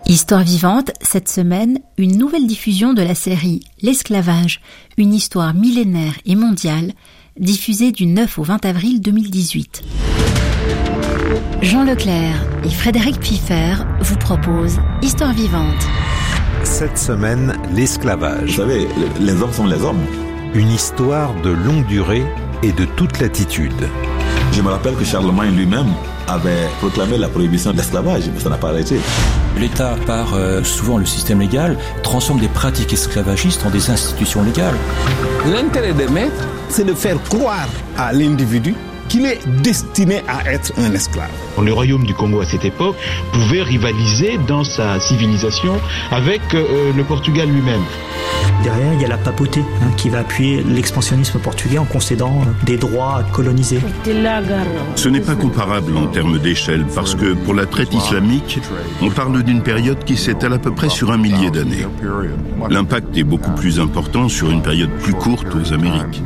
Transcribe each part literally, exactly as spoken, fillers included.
Histoire vivante, cette semaine, une nouvelle diffusion de la série L'esclavage, une histoire millénaire et mondiale, diffusée du neuf au vingt avril deux mille dix-huit. Jean Leclerc et Frédéric Pfiffer vous proposent Histoire vivante. Cette semaine, l'esclavage. Vous savez, les hommes sont les hommes. Une histoire de longue durée et de toute latitude. Je me rappelle que Charlemagne lui-même avait proclamé la prohibition de l'esclavage, mais ça n'a pas arrêté. L'État, par euh, souvent le système légal, transforme des pratiques esclavagistes en des institutions légales. L'intérêt des maîtres, c'est de faire croire à l'individu qu'il est destiné à être un esclave. Le royaume du Congo à cette époque pouvait rivaliser dans sa civilisation avec euh, le Portugal lui-même. Derrière, il y a la papauté hein, qui va appuyer l'expansionnisme portugais en concédant des droits colonisés. Ce n'est pas comparable en termes d'échelle parce que pour la traite islamique, on parle d'une période qui s'étale à peu près sur un millier d'années. L'impact est beaucoup plus important sur une période plus courte aux Amériques.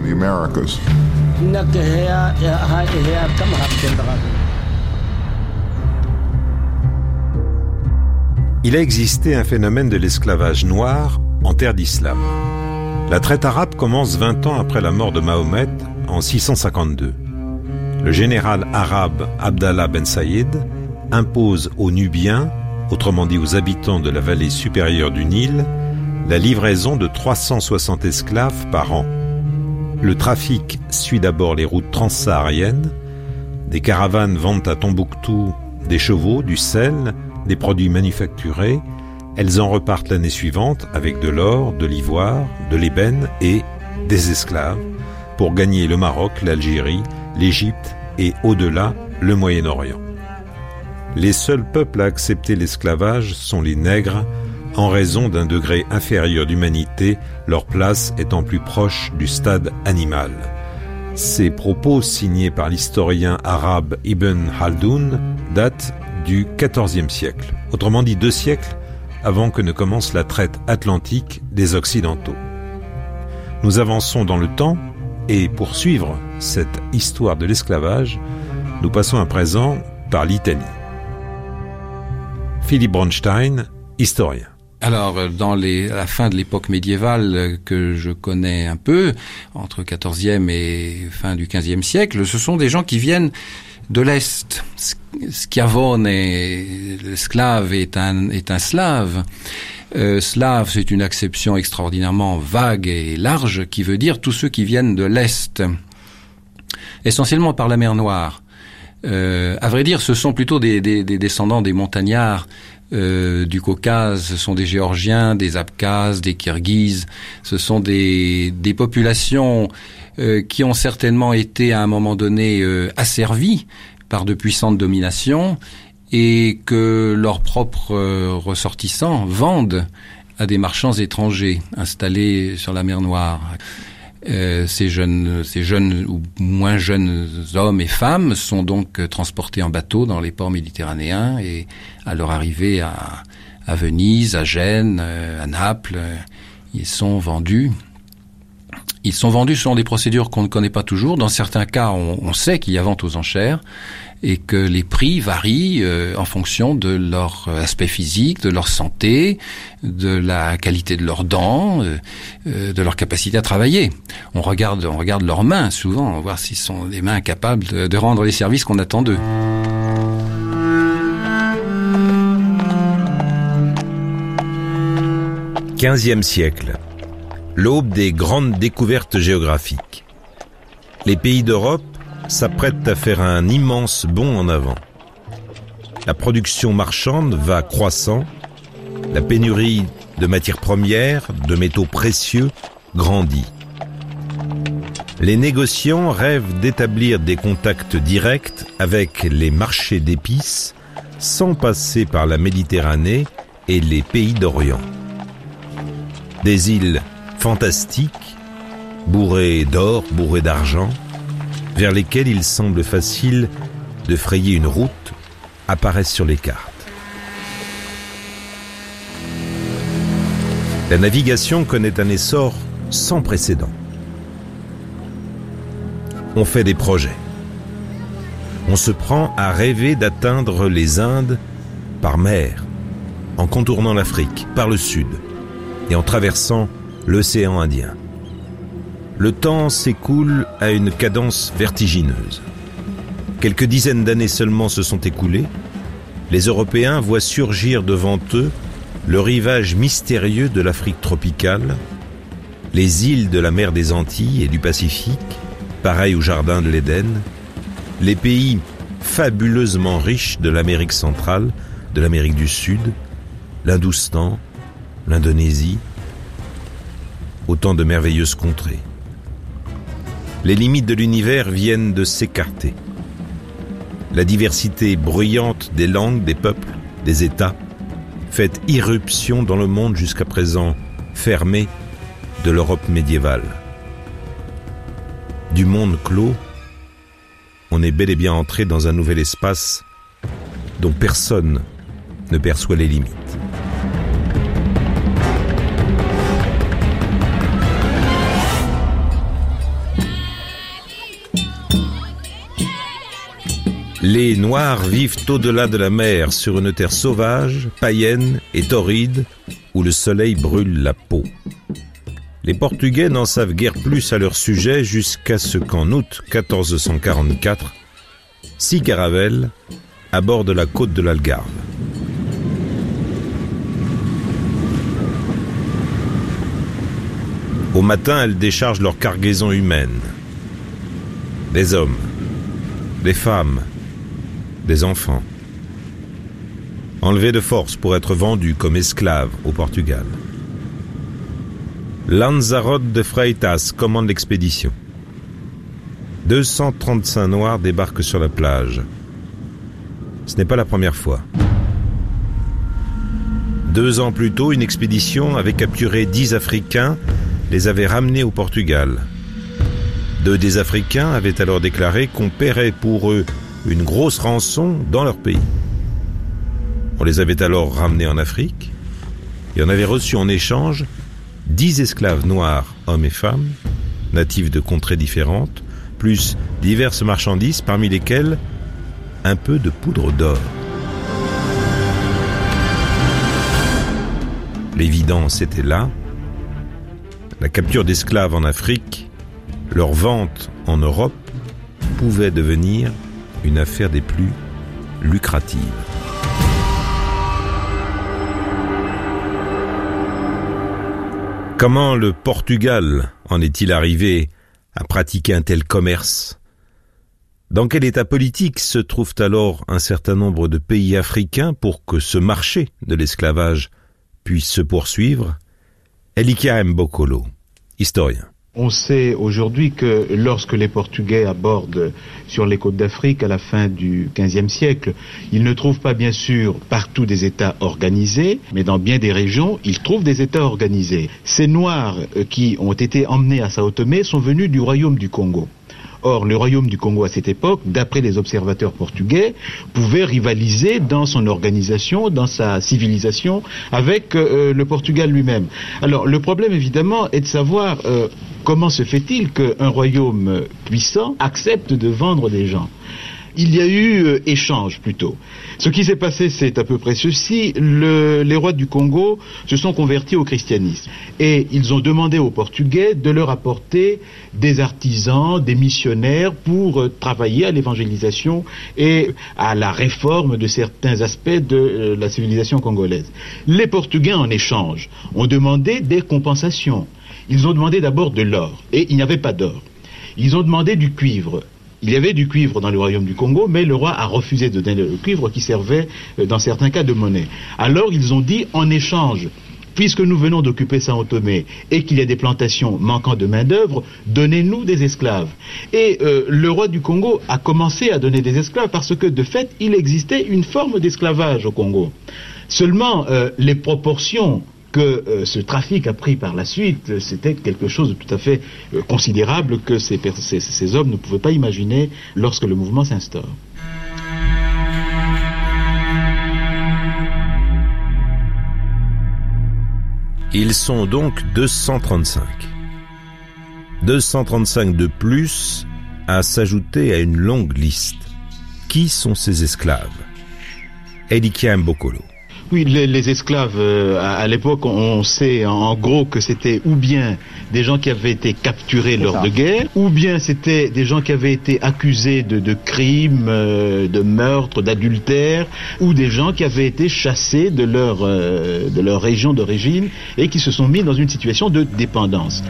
Il a existé un phénomène de l'esclavage noir en terre d'islam. La traite arabe commence vingt ans après la mort de Mahomet en six cent cinquante-deux. Le général arabe Abdallah Ben Saïd impose aux Nubiens, autrement dit aux habitants de la vallée supérieure du Nil, la livraison de trois cent soixante esclaves par an. Le trafic suit d'abord les routes transsahariennes. Des caravanes vendent à Tombouctou des chevaux, du sel, des produits manufacturés. Elles en repartent l'année suivante avec de l'or, de l'ivoire, de l'ébène et des esclaves pour gagner le Maroc, l'Algérie, l'Égypte et au-delà le Moyen-Orient. Les seuls peuples à accepter l'esclavage sont les nègres en raison d'un degré inférieur d'humanité, leur place étant plus proche du stade animal. Ces propos signés par l'historien arabe Ibn Khaldoun datent du quatorzième siècle, autrement dit deux siècles avant que ne commence la traite atlantique des Occidentaux. Nous avançons dans le temps et pour suivre cette histoire de l'esclavage, nous passons à présent par l'Italie. Philippe Bronstein, historien. Alors, dans les, à la fin de l'époque médiévale que je connais un peu, entre quatorzième et fin du quinzième siècle, ce sont des gens qui viennent de l'Est. Schiavone, l'esclave, est un, est un slave. Euh, slave, c'est une acception extraordinairement vague et large qui veut dire tous ceux qui viennent de l'Est. Essentiellement par la mer Noire. Euh, à vrai dire, ce sont plutôt des, des, des descendants des montagnards Euh, du Caucase, ce sont des Géorgiens, des Abkhazes, des Kirghizes, ce sont des, des populations euh, qui ont certainement été à un moment donné euh, asservies par de puissantes dominations et que leurs propres euh, ressortissants vendent à des marchands étrangers installés sur la mer Noire. Euh, ces jeunes, ces jeunes ou moins jeunes hommes et femmes sont donc transportés en bateau dans les ports méditerranéens et à leur arrivée à, à Venise, à Gênes, à Naples, ils sont vendus. Ils sont vendus selon des procédures qu'on ne connaît pas toujours. Dans certains cas, on, on sait qu'il y a vente aux enchères et que les prix varient euh, en fonction de leur aspect physique, de leur santé, de la qualité de leurs dents, euh, de leur capacité à travailler. On regarde, on regarde leurs mains souvent, voir s'ils sont des mains capables de, de rendre les services qu'on attend d'eux. quinzième siècle. L'aube des grandes découvertes géographiques. Les pays d'Europe s'apprêtent à faire un immense bond en avant. La production marchande va croissant, la pénurie de matières premières, de métaux précieux, grandit. Les négociants rêvent d'établir des contacts directs avec les marchés d'épices sans passer par la Méditerranée et les pays d'Orient. Des îles fantastiques, bourrées d'or, bourrées d'argent, vers lesquelles il semble facile de frayer une route, apparaissent sur les cartes. La navigation connaît un essor sans précédent. On fait des projets. On se prend à rêver d'atteindre les Indes par mer, en contournant l'Afrique par le sud et en traversant l'océan Indien. Le temps s'écoule à une cadence vertigineuse. Quelques dizaines d'années seulement se sont écoulées. Les Européens voient surgir devant eux le rivage mystérieux de l'Afrique tropicale, les îles de la mer des Antilles et du Pacifique, pareilles au jardin de l'Éden, les pays fabuleusement riches de l'Amérique centrale, de l'Amérique du Sud, l'Hindoustan, l'Indonésie, autant de merveilleuses contrées. Les limites de l'univers viennent de s'écarter. La diversité bruyante des langues, des peuples, des États fait irruption dans le monde jusqu'à présent fermé de l'Europe médiévale. Du monde clos, on est bel et bien entré dans un nouvel espace dont personne ne perçoit les limites. Les Noirs vivent au-delà de la mer, sur une terre sauvage, païenne et torride, où le soleil brûle la peau. Les Portugais n'en savent guère plus à leur sujet jusqu'à ce qu'en août quatorze cent quarante-quatre, six caravelles abordent la côte de l'Algarve. Au matin, elles déchargent leur cargaison humaine. Des hommes, des femmes, des enfants, enlevés de force pour être vendus comme esclaves au Portugal. Lanzarote de Freitas commande l'expédition. deux cent trente-cinq Noirs débarquent sur la plage. Ce n'est pas la première fois. Deux ans plus tôt, une expédition avait capturé dix Africains, les avait ramenés au Portugal. Deux des Africains avaient alors déclaré qu'on paierait pour eux une grosse rançon dans leur pays. On les avait alors ramenés en Afrique et on avait reçu en échange dix esclaves noirs, hommes et femmes, natifs de contrées différentes, plus diverses marchandises, parmi lesquelles un peu de poudre d'or. L'évidence était là. La capture d'esclaves en Afrique, leur vente en Europe, pouvait devenir une affaire des plus lucratives. Comment le Portugal en est-il arrivé à pratiquer un tel commerce? Dans quel état politique se trouvent alors un certain nombre de pays africains pour que ce marché de l'esclavage puisse se poursuivre? Elikia Mbokolo, historien. On sait aujourd'hui que lorsque les Portugais abordent sur les côtes d'Afrique à la fin du quinzième siècle, ils ne trouvent pas bien sûr partout des États organisés, mais dans bien des régions, ils trouvent des États organisés. Ces Noirs qui ont été emmenés à Sao Tomé sont venus du royaume du Congo. Or, le royaume du Congo à cette époque, d'après les observateurs portugais, pouvait rivaliser dans son organisation, dans sa civilisation, avec euh, le Portugal lui-même. Alors, le problème évidemment est de savoir euh, comment se fait-il qu'un royaume puissant accepte de vendre des gens. Il y a eu euh, échange plutôt. Ce qui s'est passé, c'est à peu près ceci. Le, les rois du Congo se sont convertis au christianisme. Et ils ont demandé aux Portugais de leur apporter des artisans, des missionnaires pour euh, travailler à l'évangélisation et à la réforme de certains aspects de euh, la civilisation congolaise. Les Portugais, en échange, ont demandé des compensations. Ils ont demandé d'abord de l'or. Et il n'y avait pas d'or. Ils ont demandé du cuivre. Il y avait du cuivre dans le royaume du Congo, mais le roi a refusé de donner le cuivre qui servait, dans certains cas, de monnaie. Alors ils ont dit, en échange, puisque nous venons d'occuper Sao Tomé et qu'il y a des plantations manquant de main-d'œuvre, donnez-nous des esclaves. Et euh, le roi du Congo a commencé à donner des esclaves parce que, de fait, il existait une forme d'esclavage au Congo. Seulement, euh, les proportions que euh, ce trafic a pris par la suite, c'était quelque chose de tout à fait euh, considérable que ces, ces, ces hommes ne pouvaient pas imaginer lorsque le mouvement s'instaure. Ils sont donc deux cent trente-cinq. deux cent trente-cinq de plus à s'ajouter à une longue liste. Qui sont ces esclaves? Elikia Mbokolo. Oui, les, les esclaves, euh, à, à l'époque, on sait en, en gros que c'était ou bien des gens qui avaient été capturés C'est lors ça. de guerre, ou bien c'était des gens qui avaient été accusés de, de crimes, euh, de meurtres, d'adultère, ou des gens qui avaient été chassés de leur, euh, de leur région d'origine et qui se sont mis dans une situation de dépendance.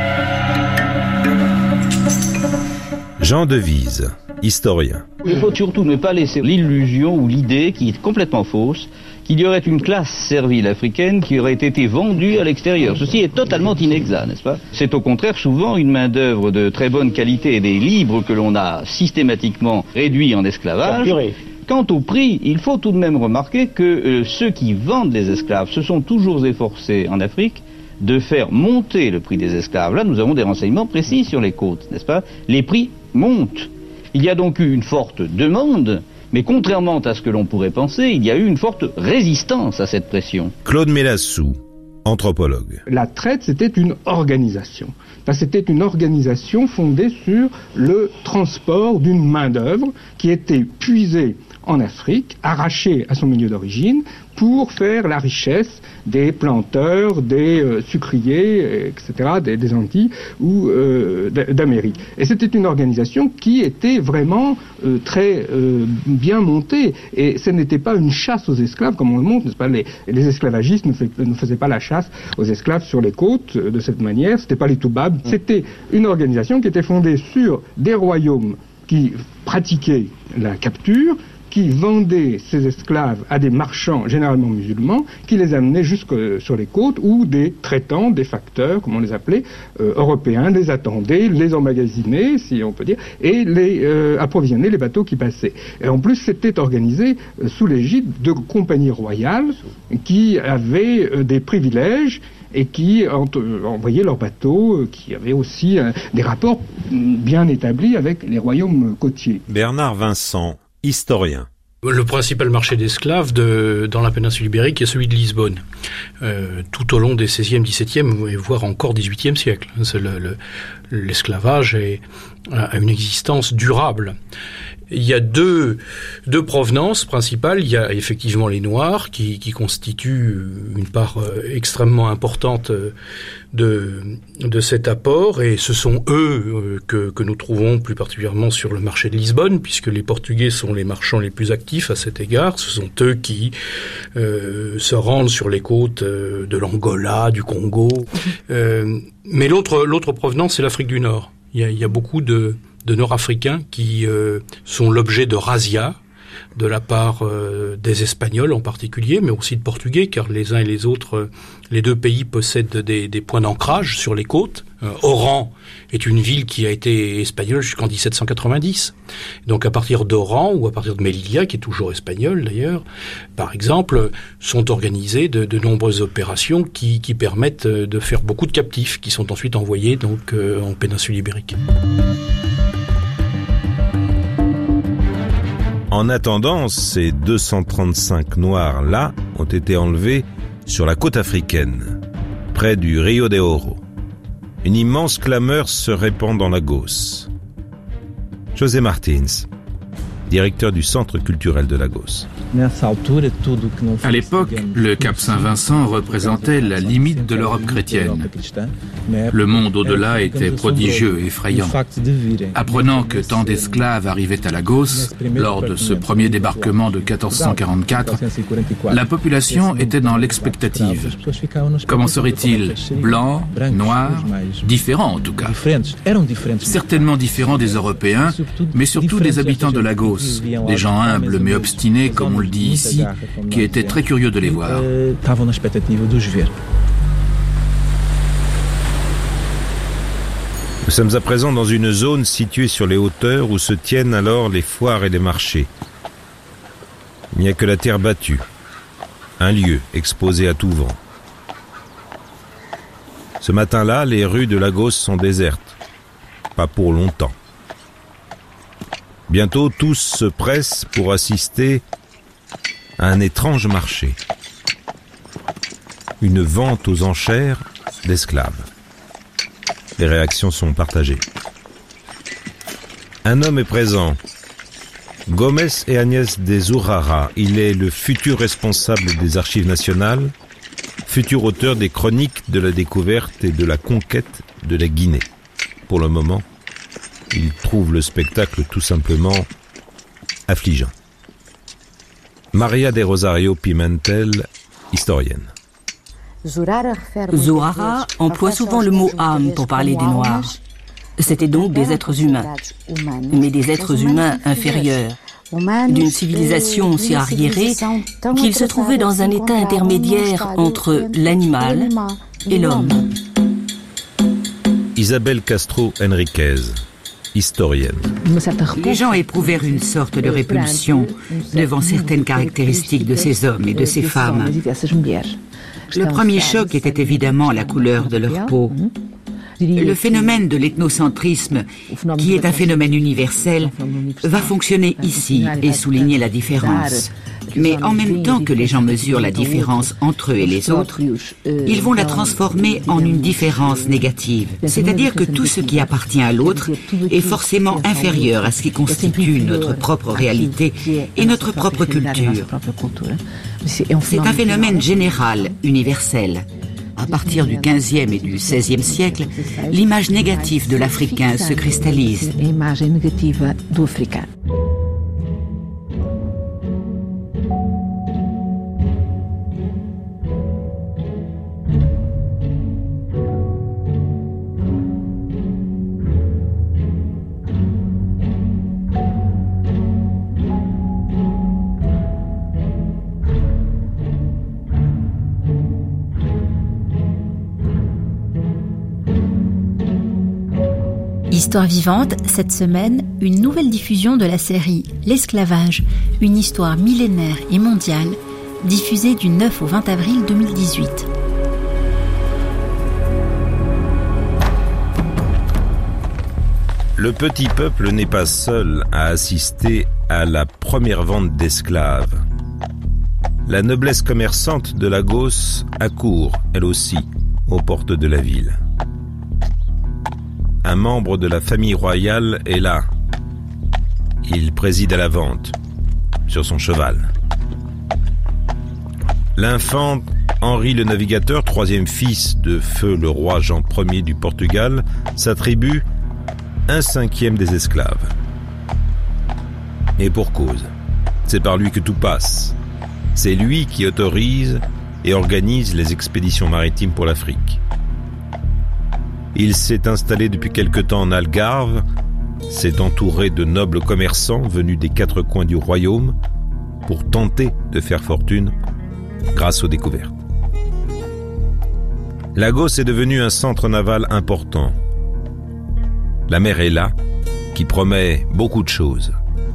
Jean Devise, historien. Il faut surtout ne pas laisser l'illusion ou l'idée, qui est complètement fausse, qu'il y aurait une classe servile africaine qui aurait été vendue à l'extérieur. Ceci est totalement inexact, n'est-ce pas? C'est au contraire souvent une main-d'œuvre de très bonne qualité et des libres que l'on a systématiquement réduits en esclavage. Quant au prix, il faut tout de même remarquer que euh, ceux qui vendent les esclaves se sont toujours efforcés en Afrique de faire monter le prix des esclaves. Là, nous avons des renseignements précis sur les côtes, n'est-ce pas? Les prix montent. Il y a donc eu une forte demande, mais contrairement à ce que l'on pourrait penser, il y a eu une forte résistance à cette pression. Claude Mélassou, anthropologue. La traite, c'était une organisation. Enfin, c'était une organisation fondée sur le transport d'une main-d'œuvre qui était puisée en Afrique, arrachée à son milieu d'origine, pour faire la richesse des planteurs, des euh, sucriers, et cetera, des, des Antilles ou euh, d'Amérique. Et c'était une organisation qui était vraiment euh, très euh, bien montée. Et ce n'était pas une chasse aux esclaves, comme on le montre, n'est-ce pas? Les, les esclavagistes ne, fait, ne faisaient pas la chasse aux esclaves sur les côtes euh, de cette manière. C'était pas les Toubabs. C'était une organisation qui était fondée sur des royaumes qui pratiquaient la capture, qui vendaient ces esclaves à des marchands généralement musulmans, qui les amenaient jusque sur les côtes, ou des traitants, des facteurs, comme on les appelait, euh, européens, les attendaient, les emmagasinaient, si on peut dire, et les euh, approvisionnaient les bateaux qui passaient. Et en plus, c'était organisé euh, sous l'égide de compagnies royales qui avaient euh, des privilèges et qui envoyaient leurs bateaux, euh, qui avaient aussi euh, des rapports bien établis avec les royaumes côtiers. Bernard Vincent, historien. Le principal marché d'esclaves de, dans la péninsule ibérique est celui de Lisbonne, euh, tout au long des seizième, dix-septième et voire encore dix-huitième siècle. C'est le, le, l'esclavage est, a une existence durable. Il y a deux, deux provenances principales. Il y a effectivement les Noirs qui, qui constituent une part euh, extrêmement importante de, de cet apport, et ce sont eux euh, que, que nous trouvons plus particulièrement sur le marché de Lisbonne, puisque les Portugais sont les marchands les plus actifs à cet égard. Ce sont eux qui euh, se rendent sur les côtes euh, de l'Angola, du Congo. Euh, mais l'autre, l'autre provenance, c'est l'Afrique du Nord. Il y a, il y a beaucoup de de Nord-Africains qui euh, sont l'objet de razzias de la part euh, des Espagnols en particulier, mais aussi de Portugais, car les uns et les autres, euh, les deux pays possèdent des, des points d'ancrage sur les côtes. Euh, Oran est une ville qui a été espagnole jusqu'en dix-sept cent quatre-vingt-dix. Donc à partir d'Oran, ou à partir de Melilla, qui est toujours espagnole d'ailleurs, par exemple, sont organisées de, de nombreuses opérations qui, qui permettent de faire beaucoup de captifs, qui sont ensuite envoyés donc euh, en péninsule ibérique. En attendant, ces deux cent trente-cinq Noirs-là ont été enlevés sur la côte africaine, près du Rio de Oro. Une immense clameur se répand dans Lagos. José Martins, directeur du Centre culturel de Lagos. À l'époque, le Cap Saint-Vincent représentait la limite de l'Europe chrétienne. Le monde au-delà était prodigieux et effrayant. Apprenant que tant d'esclaves arrivaient à Lagos, lors de ce premier débarquement de quatorze cent quarante-quatre, la population était dans l'expectative. Comment seraient-ils? Blancs, noirs, différents en tout cas. Certainement différents des Européens, mais surtout des habitants de Lagos, des gens humbles mais obstinés, comme on le dit ici, qui étaient très curieux de les voir. Nous sommes à présent dans une zone située sur les hauteurs où se tiennent alors les foires et les marchés. Il n'y a que la terre battue, un lieu exposé à tout vent. Ce matin-là, les rues de Lagos sont désertes, pas pour longtemps. Bientôt, tous se pressent pour assister à un étrange marché. Une vente aux enchères d'esclaves. Les réactions sont partagées. Un homme est présent. Gomes et Agnès de Zurara, il est le futur responsable des archives nationales, futur auteur des chroniques de la découverte et de la conquête de la Guinée. Pour le moment, il trouve le spectacle tout simplement affligeant. Maria de Rosario Pimentel, historienne. Zurara emploie souvent le mot âme pour parler des Noirs. C'étaient donc des êtres humains, mais des êtres humains inférieurs, d'une civilisation aussi arriérée qu'ils se trouvaient dans un état intermédiaire entre l'animal et l'homme. Isabelle Castro Henriquez, historienne. Les gens éprouvèrent une sorte de répulsion devant certaines caractéristiques de ces hommes et de ces femmes. Le premier choc était évidemment la couleur de leur peau. Le phénomène de l'ethnocentrisme, qui est un phénomène universel, va fonctionner ici et souligner la différence. Mais en même temps que les gens mesurent la différence entre eux et les autres, ils vont la transformer en une différence négative. C'est-à-dire que tout ce qui appartient à l'autre est forcément inférieur à ce qui constitue notre propre réalité et notre propre culture. C'est un phénomène général, universel. À partir du quinzième et du seizième siècle, l'image négative de l'Africain se cristallise. Histoire vivante, cette semaine, une nouvelle diffusion de la série L'esclavage, une histoire millénaire et mondiale, diffusée du neuf au vingt avril deux mille dix-huit. Le petit peuple n'est pas seul à assister à la première vente d'esclaves. La noblesse commerçante de Lagos accourt, elle aussi, aux portes de la ville. Un membre de la famille royale est là. Il préside à la vente, sur son cheval. L'infant Henri le Navigateur, troisième fils de feu le roi Jean Ier du Portugal, s'attribue un cinquième des esclaves. Et pour cause, c'est par lui que tout passe. C'est lui qui autorise et organise les expéditions maritimes pour l'Afrique. Il s'est installé depuis quelque temps en Algarve, s'est entouré de nobles commerçants venus des quatre coins du royaume pour tenter de faire fortune grâce aux découvertes. Lagos est devenu un centre naval important. La mer est là, qui promet beaucoup de choses.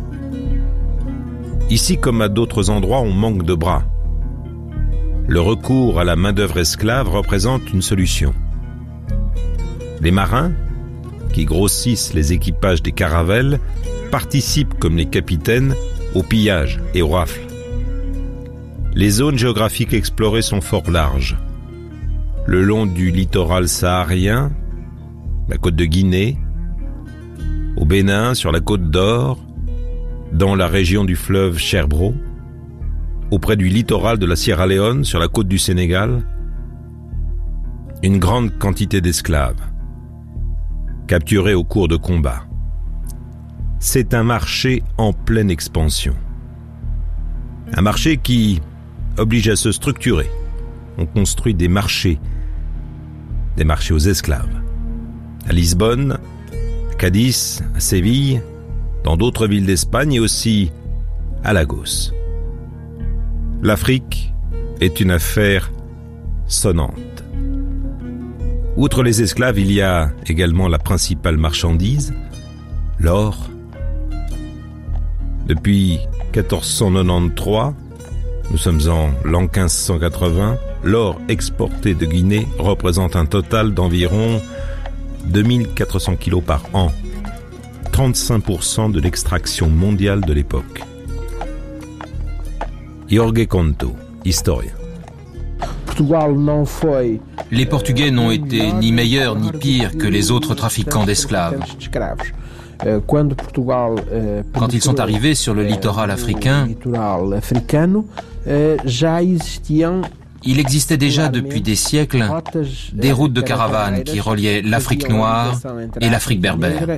Ici, comme à d'autres endroits, on manque de bras. Le recours à la main-d'œuvre esclave représente une solution. Les marins, qui grossissent les équipages des caravelles, participent comme les capitaines au pillage et aux rafles. Les zones géographiques explorées sont fort larges. Le long du littoral saharien, la côte de Guinée, au Bénin, sur la côte d'Or, dans la région du fleuve Sherbro, auprès du littoral de la Sierra Leone, sur la côte du Sénégal, une grande quantité d'esclaves capturés au cours de combats. C'est un marché en pleine expansion. Un marché qui oblige à se structurer. On construit des marchés, des marchés aux esclaves. À Lisbonne, à Cadiz, à Séville, dans d'autres villes d'Espagne et aussi à Lagos. L'Afrique est une affaire sonnante. Outre les esclaves, il y a également la principale marchandise, l'or. Depuis quatorze cent quatre-vingt-treize, nous sommes en l'an quinze cent quatre-vingts, l'or exporté de Guinée représente un total d'environ deux mille quatre cents kilos par an, trente-cinq pour cent de l'extraction mondiale de l'époque. Jorge Conto, historien. Les Portugais n'ont été ni meilleurs ni pires que les autres trafiquants d'esclaves. Quand ils sont arrivés sur le littoral africain, il existait déjà depuis des siècles des routes de caravanes qui reliaient l'Afrique noire et l'Afrique berbère.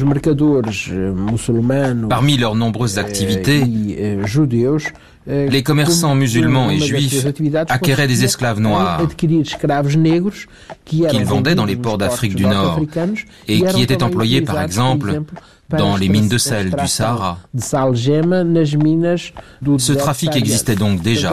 Parmi leurs nombreuses activités, les commerçants musulmans et juifs acquéraient des esclaves noirs qu'ils vendaient dans les ports d'Afrique du Nord et qui étaient employés par exemple dans les mines de sel du Sahara. Ce trafic existait donc déjà.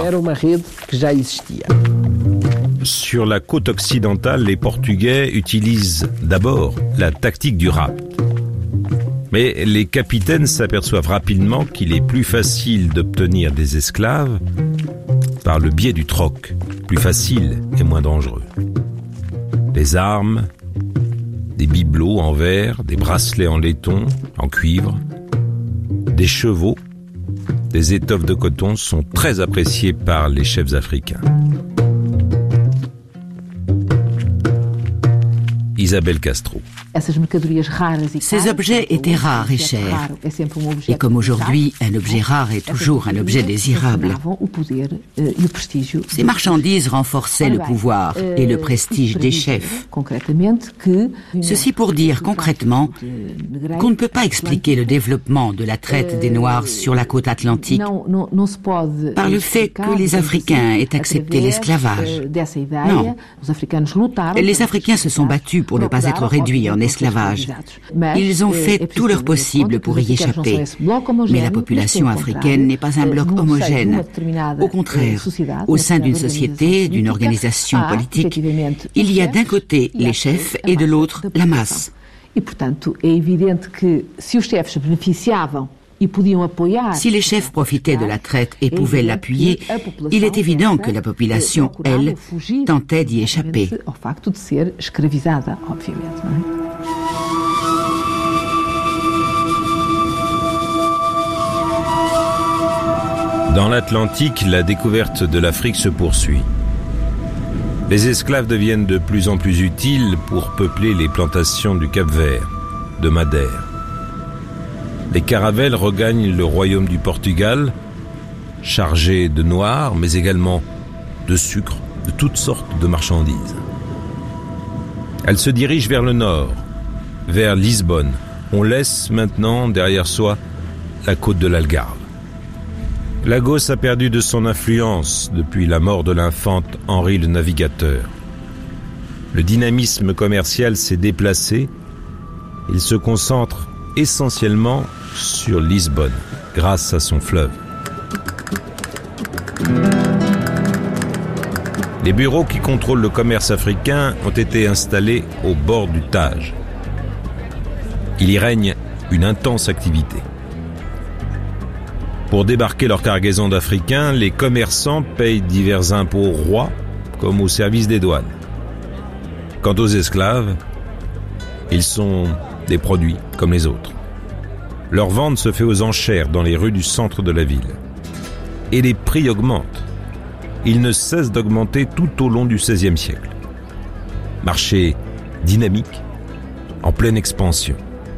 Sur la côte occidentale, les Portugais utilisent d'abord la tactique du rapt. Mais les capitaines s'aperçoivent rapidement qu'il est plus facile d'obtenir des esclaves par le biais du troc, plus facile et moins dangereux. Des armes, des bibelots en verre, des bracelets en laiton, en cuivre, des chevaux, des étoffes de coton sont très appréciés par les chefs africains. Isabelle Castro. Ces objets étaient rares et chers. Et comme aujourd'hui, un objet rare est toujours un objet désirable. Ces marchandises renforçaient le pouvoir et le prestige des chefs. Ceci pour dire concrètement qu'on ne peut pas expliquer le développement de la traite des Noirs sur la côte atlantique par le fait que les Africains aient accepté l'esclavage. Non. Les Africains se sont battus pour ne pas être réduits en esclavage. Ils ont fait tout leur possible pour y échapper. Mais la population africaine n'est pas un bloc homogène. Au contraire, au sein d'une société, d'une organisation politique, il y a d'un côté les chefs et de l'autre la masse. Si les chefs profitaient de la traite et pouvaient l'appuyer, il est évident que la population, elle, tentait d'y échapper. Dans l'Atlantique, la découverte de l'Afrique se poursuit. Les esclaves deviennent de plus en plus utiles pour peupler les plantations du Cap-Vert, de Madère. Les caravelles regagnent le royaume du Portugal, chargés de noirs, mais également de sucre, de toutes sortes de marchandises. Elles se dirigent vers le nord, vers Lisbonne. On laisse maintenant derrière soi la côte de l'Algarve. Lagos a perdu de son influence depuis la mort de l'infante Henri le Navigateur. Le dynamisme commercial s'est déplacé. Il se concentre essentiellement sur Lisbonne, grâce à son fleuve. Les bureaux qui contrôlent le commerce africain ont été installés au bord du Tage. Il y règne une intense activité. Pour débarquer leur cargaison d'Africains, les commerçants payent divers impôts au roi comme au service des douanes. Quant aux esclaves, ils sont des produits comme les autres. Leur vente se fait aux enchères dans les rues du centre de la ville. Et les prix augmentent. Ils ne cessent d'augmenter tout au long du seizième siècle. Marché dynamique, en pleine expansion.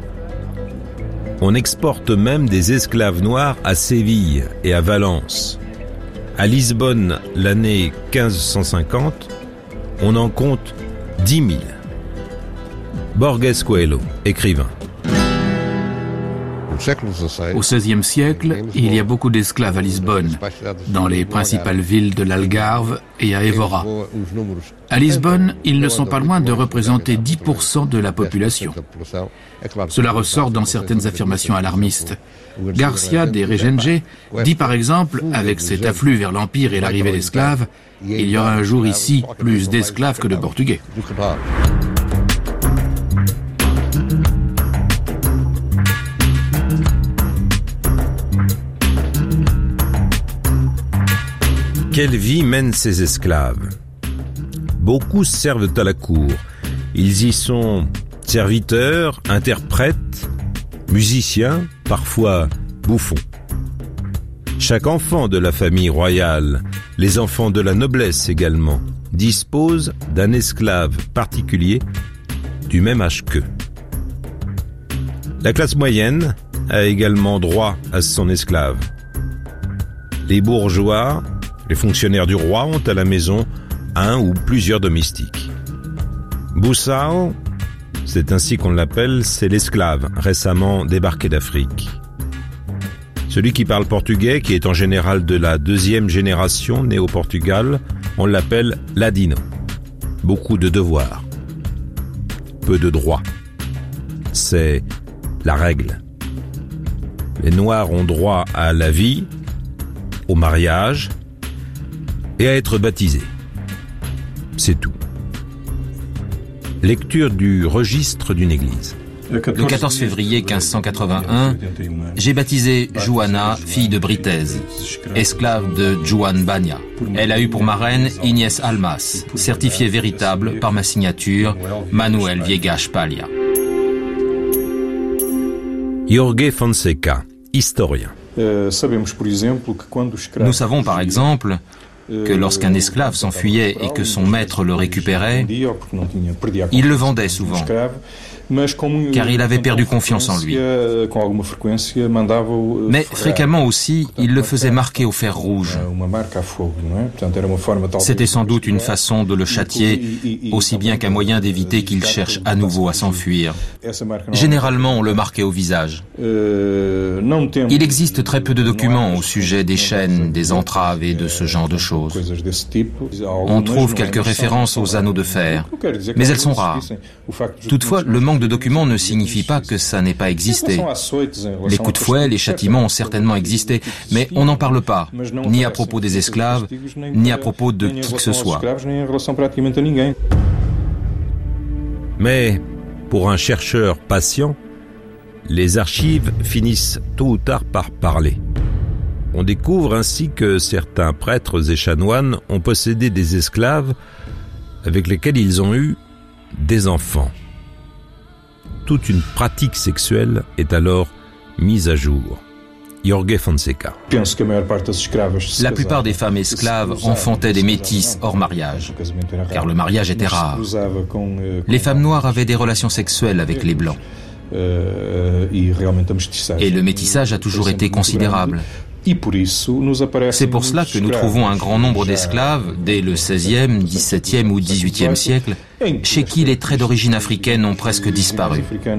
On exporte même des esclaves noirs à Séville et à Valence. À Lisbonne, l'année quinze cent cinquante, on en compte dix mille. Borges Coelho, écrivain. Au seizième siècle, il y a beaucoup d'esclaves à Lisbonne, dans les principales villes de l'Algarve et à Évora. À Lisbonne, ils ne sont pas loin de représenter dix pour cent de la population. Cela ressort dans certaines affirmations alarmistes. Garcia de Regenge dit par exemple, avec cet afflux vers l'Empire et l'arrivée d'esclaves, il y aura un jour ici plus d'esclaves que de Portugais. Quelle vie mènent ces esclaves? Beaucoup servent à la cour. Ils y sont serviteurs, interprètes, musiciens, parfois bouffons. Chaque enfant de la famille royale, les enfants de la noblesse également, disposent d'un esclave particulier du même âge qu'eux. La classe moyenne a également droit à son esclave. Les bourgeois, les fonctionnaires du roi ont à la maison un ou plusieurs domestiques. Boussao, c'est ainsi qu'on l'appelle, c'est l'esclave récemment débarqué d'Afrique. Celui qui parle portugais, qui est en général de la deuxième génération né au Portugal, on l'appelle ladino. Beaucoup de devoirs, peu de droits. C'est la règle. Les Noirs ont droit à la vie, au mariage et à être baptisés. C'est tout. Lecture du registre d'une église. Le quatorze février quinze cent quatre-vingt-un, j'ai baptisé Joana, fille de Britez, esclave de Juan Banya. Elle a eu pour marraine Inès Almas, certifiée véritable par ma signature, Manuel Viegas Palha. Jorge Fonseca, historien. Nous savons par exemple que lorsqu'un esclave s'enfuyait et que son maître le récupérait, il le vendait souvent, car il avait perdu confiance en lui. Mais fréquemment aussi, il le faisait marquer au fer rouge. C'était sans doute une façon de le châtier, aussi bien qu'un moyen d'éviter qu'il cherche à nouveau à s'enfuir. Généralement, on le marquait au visage. Il existe très peu de documents au sujet des chaînes, des entraves et de ce genre de choses. On trouve quelques références aux anneaux de fer, mais elles sont rares. Toutefois, le manque de documents ne signifie pas que ça n'ait pas existé. Les coups de fouet, les châtiments ont certainement existé, mais on n'en parle pas, ni à propos des esclaves, ni à propos de qui que ce soit. Mais, pour un chercheur patient, les archives finissent tôt ou tard par parler. On découvre ainsi que certains prêtres et chanoines ont possédé des esclaves avec lesquels ils ont eu des enfants. Toute une pratique sexuelle est alors mise à jour. Jorge Fonseca. La plupart des femmes esclaves enfantaient des métisses hors mariage, car le mariage était rare. Les femmes noires avaient des relations sexuelles avec les blancs. Et le métissage a toujours été considérable. C'est pour cela que nous trouvons un grand nombre d'esclaves, dès le seizième, dix-septième ou dix-huitième siècle, chez qui les traits d'origine africaine ont presque disparu.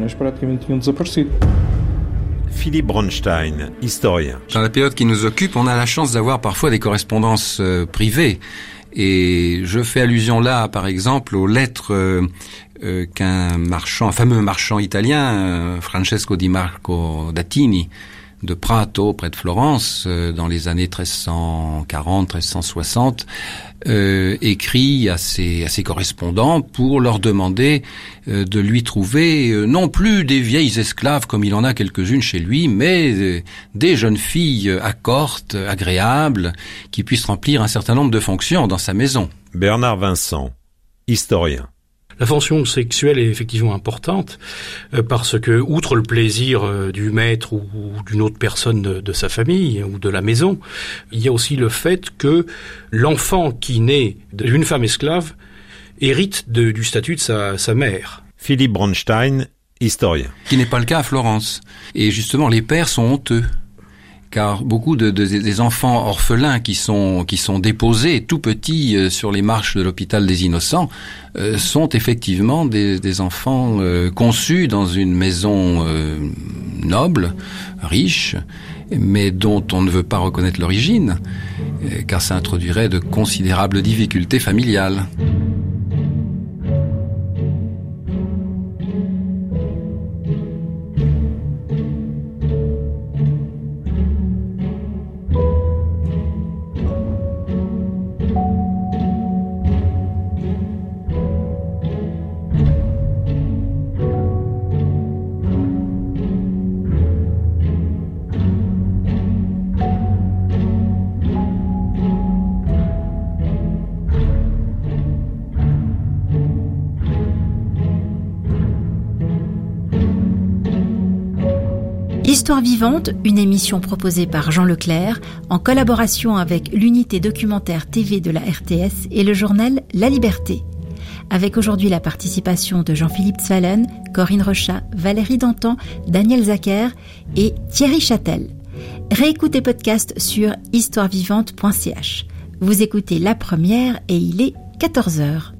Philippe Bronstein, historien. Dans la période qui nous occupe, on a la chance d'avoir parfois des correspondances euh, privées. Et je fais allusion là, par exemple, aux lettres euh, euh, qu'un marchand, un fameux marchand italien, euh, Francesco di Marco d'Attini, de Prato, près de Florence, euh, dans les années treize cent quarante, treize cent soixante, euh, écrit à ses, à ses correspondants pour leur demander euh, de lui trouver euh, non plus des vieilles esclaves comme il en a quelques-unes chez lui, mais euh, des jeunes filles accortes, agréables, qui puissent remplir un certain nombre de fonctions dans sa maison. Bernard Vincent, historien. La fonction sexuelle est effectivement importante euh, parce que, outre le plaisir euh, du maître ou, ou d'une autre personne de, de sa famille ou de la maison, il y a aussi le fait que l'enfant qui naît d'une femme esclave hérite de, du statut de sa, sa mère. Philippe Bronstein, historien. Qui n'est pas le cas à Florence. Et justement, les pères sont honteux. Car beaucoup de, de des enfants orphelins qui sont qui sont déposés tout petits euh, sur les marches de l'hôpital des Innocents euh, sont effectivement des, des enfants euh, conçus dans une maison euh, noble, riche, mais dont on ne veut pas reconnaître l'origine, euh, car ça introduirait de considérables difficultés familiales. Histoire vivante, une émission proposée par Jean Leclerc en collaboration avec l'unité documentaire T V de la R T S et le journal La Liberté. avec aujourd'hui la participation de Jean-Philippe Zwalen, Corinne Rochat, Valérie Dantan, Daniel Zacher et Thierry Châtel. Réécoutez podcast sur histoire vivante point c h. Vous écoutez La Première et il est quatorze heures.